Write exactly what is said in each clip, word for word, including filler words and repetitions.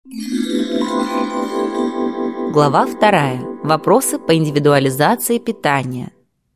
Глава вторая. Вопросы по индивидуализации питания.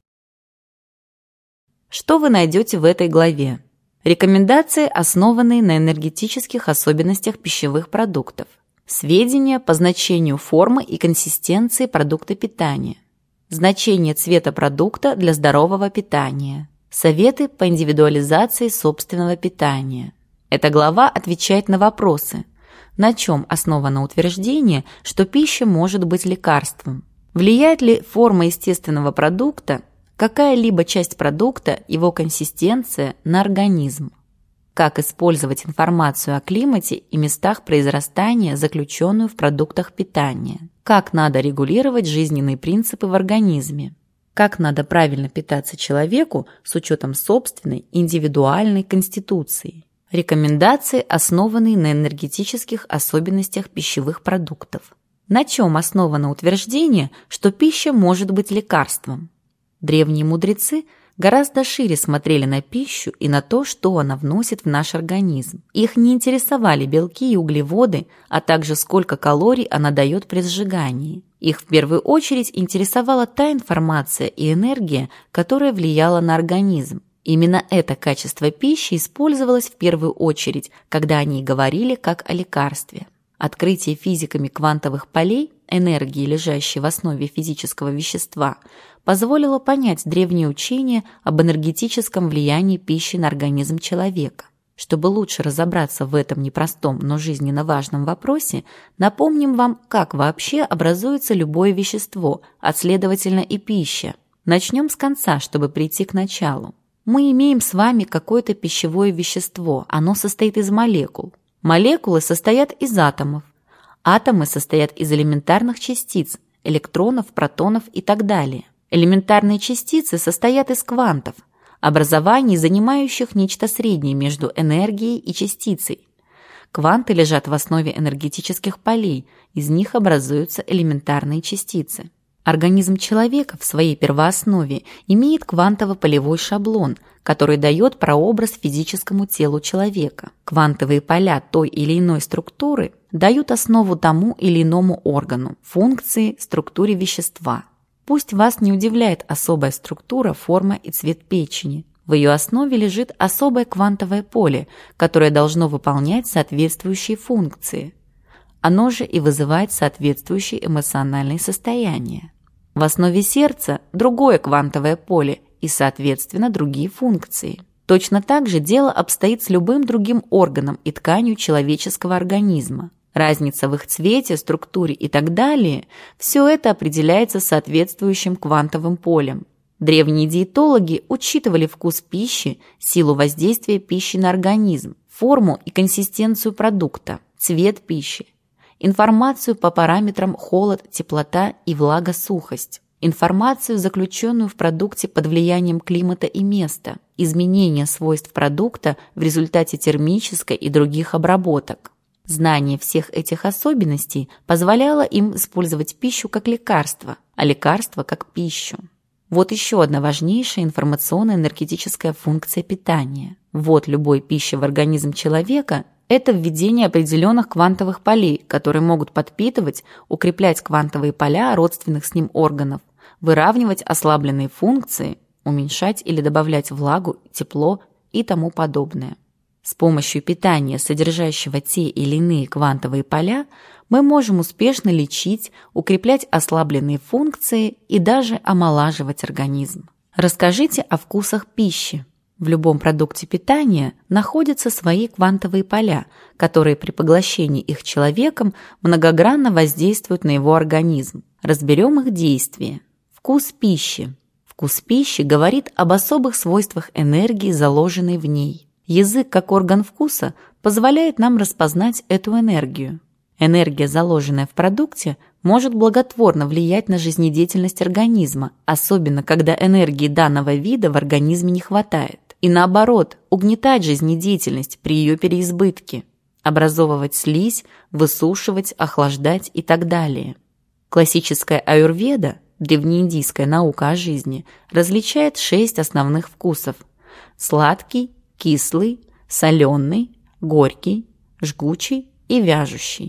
Что вы найдете в этой главе? Рекомендации, основанные на энергетических особенностях пищевых продуктов. Сведения по значению формы и консистенции продукта питания. Значение цвета продукта для здорового питания. Советы по индивидуализации собственного питания. Эта глава отвечает на вопросы: на чем основано утверждение, что пища может быть лекарством? Влияет ли форма естественного продукта, какая-либо часть продукта, его консистенция на организм? Как использовать информацию о климате и местах произрастания, заключенную в продуктах питания? Как надо регулировать жизненные принципы в организме? Как надо правильно питаться человеку с учетом собственной индивидуальной конституции? Рекомендации, основанные на энергетических особенностях пищевых продуктов. На чем основано утверждение, что пища может быть лекарством? Древние мудрецы гораздо шире смотрели на пищу и на то, что она вносит в наш организм. Их не интересовали белки и углеводы, а также сколько калорий она дает при сжигании. Их в первую очередь интересовала та информация и энергия, которая влияла на организм. Именно это качество пищи использовалось в первую очередь, когда о ней говорили как о лекарстве. Открытие физиками квантовых полей, энергии, лежащей в основе физического вещества, позволило понять древние учения об энергетическом влиянии пищи на организм человека. Чтобы лучше разобраться в этом непростом, но жизненно важном вопросе, напомним вам, как вообще образуется любое вещество, а следовательно и пища. Начнем с конца, чтобы прийти к началу. Мы имеем с вами какое-то пищевое вещество, оно состоит из молекул. Молекулы состоят из атомов. Атомы состоят из элементарных частиц, электронов, протонов и так далее. Элементарные частицы состоят из квантов, образований, занимающих нечто среднее между энергией и частицей. Кванты лежат в основе энергетических полей, из них образуются элементарные частицы. Организм человека в своей первооснове имеет квантово-полевой шаблон, который дает прообраз физическому телу человека. Квантовые поля той или иной структуры дают основу тому или иному органу, функции, структуре вещества. Пусть вас не удивляет особая структура, форма и цвет печени. В ее основе лежит особое квантовое поле, которое должно выполнять соответствующие функции. Оно же и вызывает соответствующие эмоциональные состояния. В основе сердца другое квантовое поле и, соответственно, другие функции. Точно так же дело обстоит с любым другим органом и тканью человеческого организма. Разница в их цвете, структуре и так далее – все это определяется соответствующим квантовым полем. Древние диетологи учитывали вкус пищи, силу воздействия пищи на организм, форму и консистенцию продукта, цвет пищи, информацию по параметрам холод, теплота и влага-сухость, информацию, заключенную в продукте под влиянием климата и места, изменения свойств продукта в результате термической и других обработок. Знание всех этих особенностей позволяло им использовать пищу как лекарство, а лекарство как пищу. Вот еще одна важнейшая информационно-энергетическая функция питания. Ввод любой пищи в организм человека – это введение определенных квантовых полей, которые могут подпитывать, укреплять квантовые поля родственных с ним органов, выравнивать ослабленные функции, уменьшать или добавлять влагу, тепло и тому подобное. С помощью питания, содержащего те или иные квантовые поля, мы можем успешно лечить, укреплять ослабленные функции и даже омолаживать организм. Расскажите о вкусах пищи. В любом продукте питания находятся свои квантовые поля, которые при поглощении их человеком многогранно воздействуют на его организм. Разберем их действие. Вкус пищи. Вкус пищи говорит об особых свойствах энергии, заложенной в ней. Язык, как орган вкуса, позволяет нам распознать эту энергию. Энергия, заложенная в продукте, может благотворно влиять на жизнедеятельность организма, особенно когда энергии данного вида в организме не хватает. И наоборот, угнетать жизнедеятельность при ее переизбытке, образовывать слизь, высушивать, охлаждать и так далее. Классическая аюрведа, древнеиндийская наука о жизни, различает шесть основных вкусов: сладкий, кислый, соленый, горький, жгучий и вяжущий.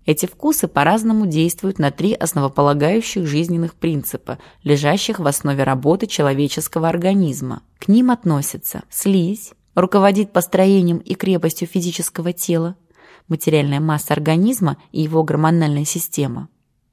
Эти вкусы по-разному действуют на три основополагающих жизненных принципа, лежащих в основе работы человеческого организма. К ним относятся слизь, руководит построением и крепостью физического тела, материальная масса организма и его гормональная система.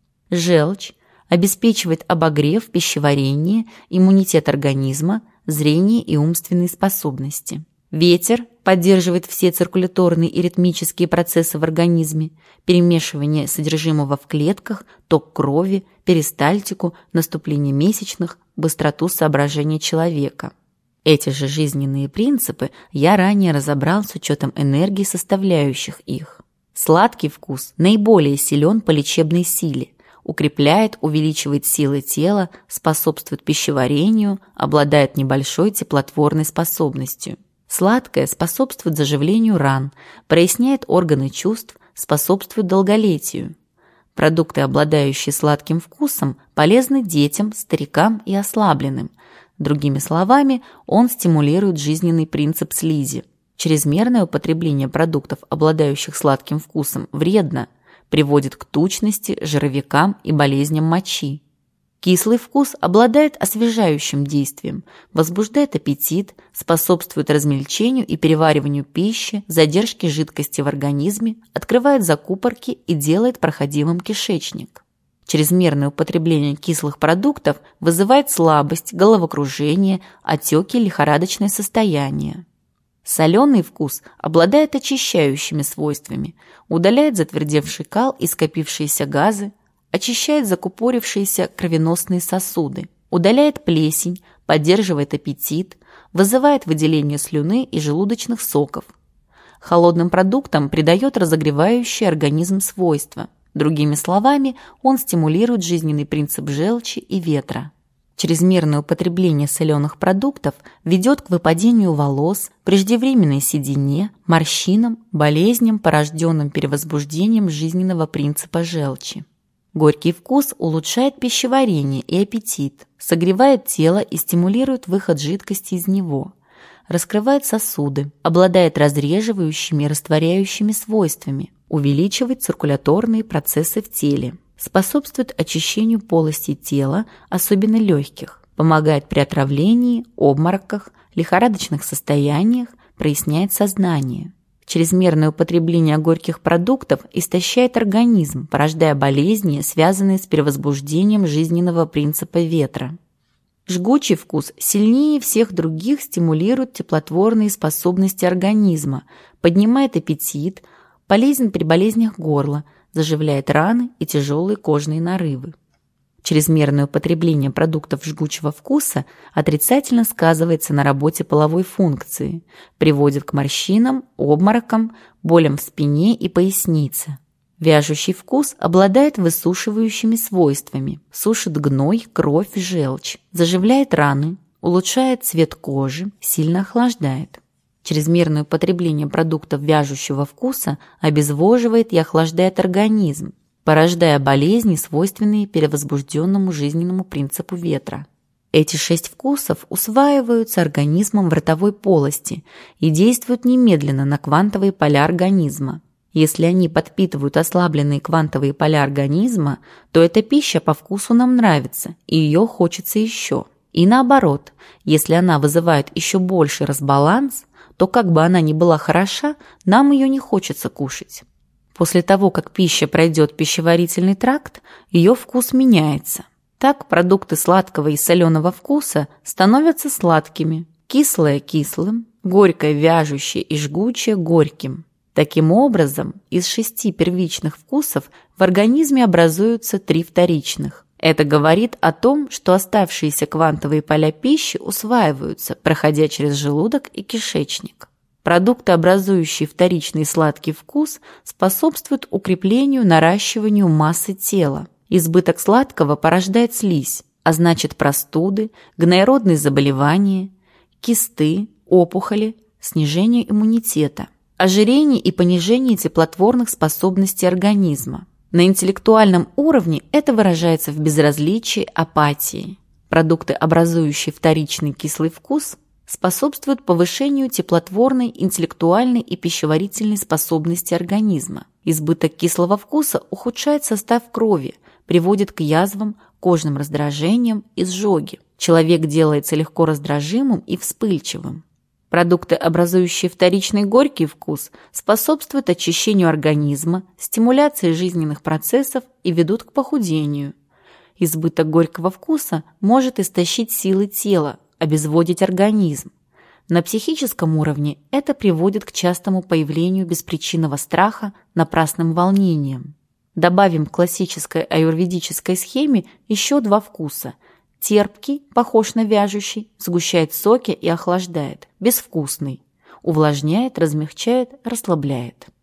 Желчь обеспечивает обогрев, пищеварение, иммунитет организма, зрение и умственные способности. Ветер поддерживает все циркуляторные и ритмические процессы в организме, перемешивание содержимого в клетках, ток крови, перистальтику, наступление месячных, быстроту соображения человека. Эти же жизненные принципы я ранее разобрал с учетом энергии составляющих их. Сладкий вкус наиболее силен по лечебной силе, укрепляет, увеличивает силы тела, способствует пищеварению, обладает небольшой теплотворной способностью. Сладкое способствует заживлению ран, проясняет органы чувств, способствует долголетию. Продукты, обладающие сладким вкусом, полезны детям, старикам и ослабленным. Другими словами, он стимулирует жизненный принцип слизи. Чрезмерное употребление продуктов, обладающих сладким вкусом, вредно, приводит к тучности, жировикам и болезням мочи. Кислый вкус обладает освежающим действием, возбуждает аппетит, способствует размельчению и перевариванию пищи, задержке жидкости в организме, открывает закупорки и делает проходимым кишечник. Чрезмерное употребление кислых продуктов вызывает слабость, головокружение, отеки, лихорадочное состояние. Соленый вкус обладает очищающими свойствами, удаляет затвердевший кал и скопившиеся газы, очищает закупорившиеся кровеносные сосуды, удаляет плесень, поддерживает аппетит, вызывает выделение слюны и желудочных соков. Холодным продуктам придает разогревающий организм свойства. Другими словами, он стимулирует жизненный принцип желчи и ветра. Чрезмерное употребление соленых продуктов ведет к выпадению волос, преждевременной седине, морщинам, болезням, порожденным перевозбуждением жизненного принципа желчи. Горький вкус улучшает пищеварение и аппетит, согревает тело и стимулирует выход жидкости из него, раскрывает сосуды, обладает разреживающими и растворяющими свойствами, увеличивает циркуляторные процессы в теле, способствует очищению полостей тела, особенно легких, помогает при отравлении, обмороках, лихорадочных состояниях, проясняет сознание. Чрезмерное употребление горьких продуктов истощает организм, порождая болезни, связанные с перевозбуждением жизненного принципа ветра. Жгучий вкус сильнее всех других стимулирует теплотворные способности организма, поднимает аппетит, полезен при болезнях горла, заживляет раны и тяжелые кожные нарывы. Чрезмерное употребление продуктов жгучего вкуса отрицательно сказывается на работе половой функции, приводит к морщинам, обморокам, болям в спине и пояснице. Вяжущий вкус обладает высушивающими свойствами, сушит гной, кровь, желчь, заживляет раны, улучшает цвет кожи, сильно охлаждает. Чрезмерное употребление продуктов вяжущего вкуса обезвоживает и охлаждает организм, порождая болезни, свойственные перевозбужденному жизненному принципу ветра. Эти шесть вкусов усваиваются организмом в ротовой полости и действуют немедленно на квантовые поля организма. Если они подпитывают ослабленные квантовые поля организма, то эта пища по вкусу нам нравится, и ее хочется еще. И наоборот, если она вызывает еще больший разбаланс, то как бы она ни была хороша, нам ее не хочется кушать. После того, как пища пройдет пищеварительный тракт, ее вкус меняется. Так продукты сладкого и соленого вкуса становятся сладкими, кислое – кислым, горькое, вяжущее и жгучее – горьким. Таким образом, из шести первичных вкусов в организме образуются три вторичных. Это говорит о том, что оставшиеся квантовые поля пищи усваиваются, проходя через желудок и кишечник. Продукты, образующие вторичный сладкий вкус, способствуют укреплению, наращиванию массы тела. Избыток сладкого порождает слизь, а значит простуды, гноеродные заболевания, кисты, опухоли, снижение иммунитета, ожирение и понижение теплотворных способностей организма. На интеллектуальном уровне это выражается в безразличии, апатии. Продукты, образующие вторичный кислый вкус, способствуют повышению теплотворной, интеллектуальной и пищеварительной способности организма. Избыток кислого вкуса ухудшает состав крови, приводит к язвам, кожным раздражениям, изжоге. Человек делается легко раздражимым и вспыльчивым. Продукты, образующие вторичный горький вкус, способствуют очищению организма, стимуляции жизненных процессов и ведут к похудению. Избыток горького вкуса может истощить силы тела, обезводить организм. На психическом уровне это приводит к частому появлению беспричинного страха, напрасным волнениям. Добавим к классической аюрведической схеме еще два вкуса. Терпкий, похож на вяжущий, сгущает соки и охлаждает. Безвкусный, увлажняет, размягчает, расслабляет.